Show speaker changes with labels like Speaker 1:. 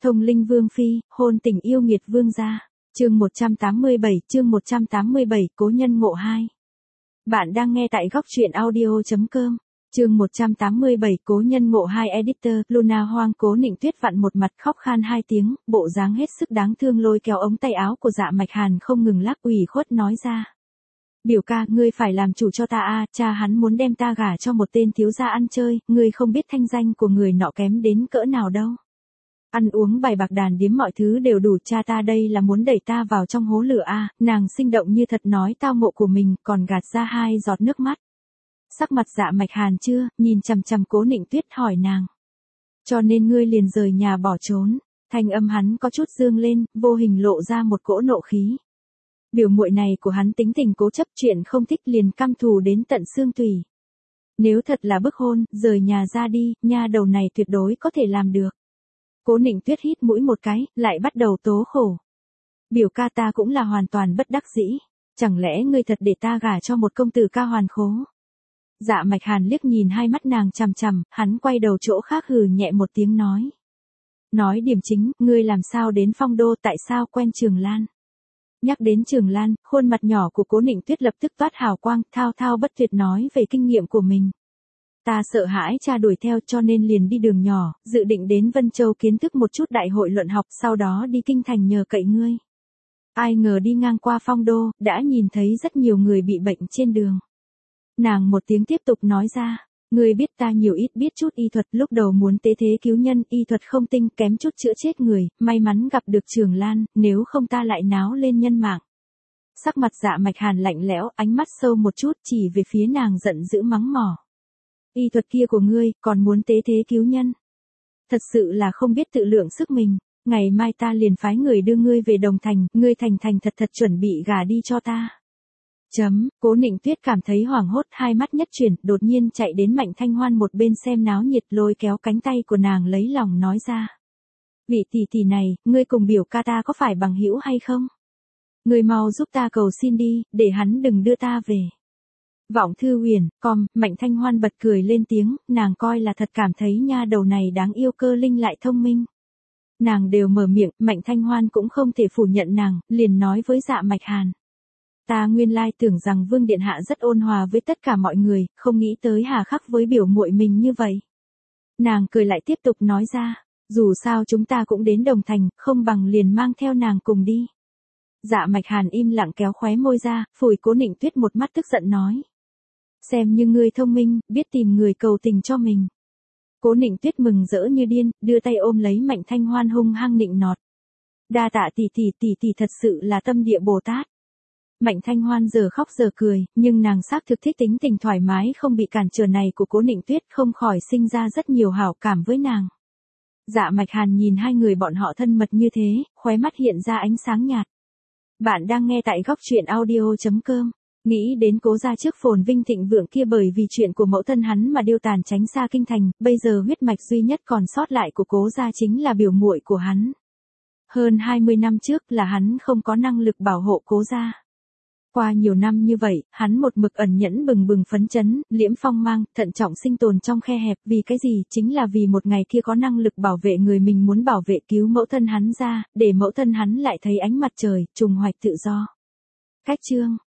Speaker 1: Thông linh vương phi, hôn tình yêu nghiệt vương gia. Chương 187, cố nhân ngộ 2. Bạn đang nghe tại góc truyện audio.com. Chương 187, cố nhân ngộ 2 editor, Luna Hoang. Cố Nịnh Tuyết vặn một mặt khóc khan 2 tiếng, bộ dáng hết sức đáng thương lôi kéo ống tay áo của Dạ Mạch Hàn không ngừng lắc ủy khuất nói ra. Biểu ca, ngươi phải làm chủ cho ta a, cha hắn muốn đem ta gả cho một tên thiếu gia ăn chơi, ngươi không biết thanh danh của người nọ kém đến cỡ nào đâu. Ăn uống bài bạc đàn điếm mọi thứ đều đủ, cha ta đây là muốn đẩy ta vào trong hố lửa a. Nàng sinh động như thật nói tao ngộ của mình, còn gạt ra 2 giọt nước mắt. Sắc mặt Dạ Mạch Hàn chưa, nhìn chằm chằm Cố Nịnh Tuyết hỏi nàng. Cho nên ngươi liền rời nhà bỏ trốn. Thanh âm hắn có chút dương lên, vô hình lộ ra một cỗ nộ khí. Biểu muội này của hắn tính tình cố chấp, chuyện không thích liền căm thù đến tận xương tủy. Nếu thật là bức hôn, rời nhà ra đi, nha đầu này tuyệt đối có thể làm được. Cố Nịnh Tuyết hít mũi một cái, lại bắt đầu tố khổ. Biểu ca, ta cũng là hoàn toàn bất đắc dĩ. Chẳng lẽ ngươi thật để ta gả cho một công tử ca hoàn khố? Dạ Mạch Hàn liếc nhìn 2 mắt nàng chằm chằm, hắn quay đầu chỗ khác hừ nhẹ một tiếng nói. Nói điểm chính, ngươi làm sao đến Phong Đô, tại sao quen Trường Lan? Nhắc đến Trường Lan, khuôn mặt nhỏ của Cố Nịnh Tuyết lập tức toát hào quang, thao thao bất tuyệt nói về kinh nghiệm của mình. Ta sợ hãi cha đuổi theo cho nên liền đi đường nhỏ, dự định đến Vân Châu kiến thức một chút đại hội luận học, sau đó đi kinh thành nhờ cậy ngươi. Ai ngờ đi ngang qua Phong Đô, đã nhìn thấy rất nhiều người bị bệnh trên đường. Nàng một tiếng tiếp tục nói ra, ngươi biết ta nhiều ít biết chút y thuật, lúc đầu muốn tế thế cứu nhân, y thuật không tinh, kém chút chữa chết người, may mắn gặp được Trường Lan, nếu không ta lại náo lên nhân mạng. Sắc mặt Dạ Mạch Hàn lạnh lẽo, ánh mắt sâu một chút chỉ về phía nàng giận dữ mắng mỏ. Y thuật kia của ngươi, còn muốn tế thế cứu nhân. Thật sự là không biết tự lượng sức mình, ngày mai ta liền phái người đưa ngươi về Đồng Thành, ngươi thành thành thật thật chuẩn bị gả đi cho ta. Cố Nịnh Tuyết cảm thấy hoảng hốt, 2 mắt nhất chuyển, đột nhiên chạy đến Mạnh Thanh Hoan một bên xem náo nhiệt, lôi kéo cánh tay của nàng lấy lòng nói ra. Vị tỷ tỷ này, ngươi cùng biểu ca ta có phải bằng hữu hay không? Ngươi mau giúp ta cầu xin đi, để hắn đừng đưa ta về. Vọng Thư Huyền, Mạnh Thanh Hoan bật cười lên tiếng, nàng coi là thật cảm thấy nha đầu này đáng yêu, cơ linh lại thông minh. Nàng đều mở miệng, Mạnh Thanh Hoan cũng không thể phủ nhận nàng, liền nói với Dạ Mạch Hàn. Ta nguyên lai tưởng rằng Vương Điện Hạ rất ôn hòa với tất cả mọi người, không nghĩ tới hà khắc với biểu muội mình như vậy. Nàng cười lại tiếp tục nói ra, dù sao chúng ta cũng đến Đồng Thành, không bằng liền mang theo nàng cùng đi. Dạ Mạch Hàn im lặng kéo khóe môi ra, phủi Cố Nịnh Tuyết một mắt tức giận nói. Xem như ngươi thông minh, biết tìm người cầu tình cho mình. Cố Nịnh Tuyết mừng rỡ như điên, đưa tay ôm lấy Mạnh Thanh Hoan hung hăng nịnh nọt. Đa tạ tỷ thật sự là tâm địa Bồ Tát. Mạnh Thanh Hoan giờ khóc giờ cười, nhưng nàng xác thực thích tính tình thoải mái không bị cản trở này của Cố Nịnh Tuyết, không khỏi sinh ra rất nhiều hảo cảm với nàng. Dạ Mạch Hàn nhìn 2 người bọn họ thân mật như thế, khóe mắt hiện ra ánh sáng nhạt. Bạn đang nghe tại góc truyện audio.com. Nghĩ đến Cố gia trước phồn vinh thịnh vượng kia, bởi vì chuyện của mẫu thân hắn mà điêu tàn tránh xa kinh thành, bây giờ huyết mạch duy nhất còn sót lại của Cố gia chính là biểu muội của hắn. Hơn 20 năm trước là hắn không có năng lực bảo hộ Cố gia. Qua nhiều năm như vậy, hắn một mực ẩn nhẫn bừng bừng phấn chấn, liễm phong mang, thận trọng sinh tồn trong khe hẹp, vì cái gì? Chính là vì một ngày kia có năng lực bảo vệ người mình muốn bảo vệ, cứu mẫu thân hắn ra, để mẫu thân hắn lại thấy ánh mặt trời, trùng hoạch tự do. Cách chương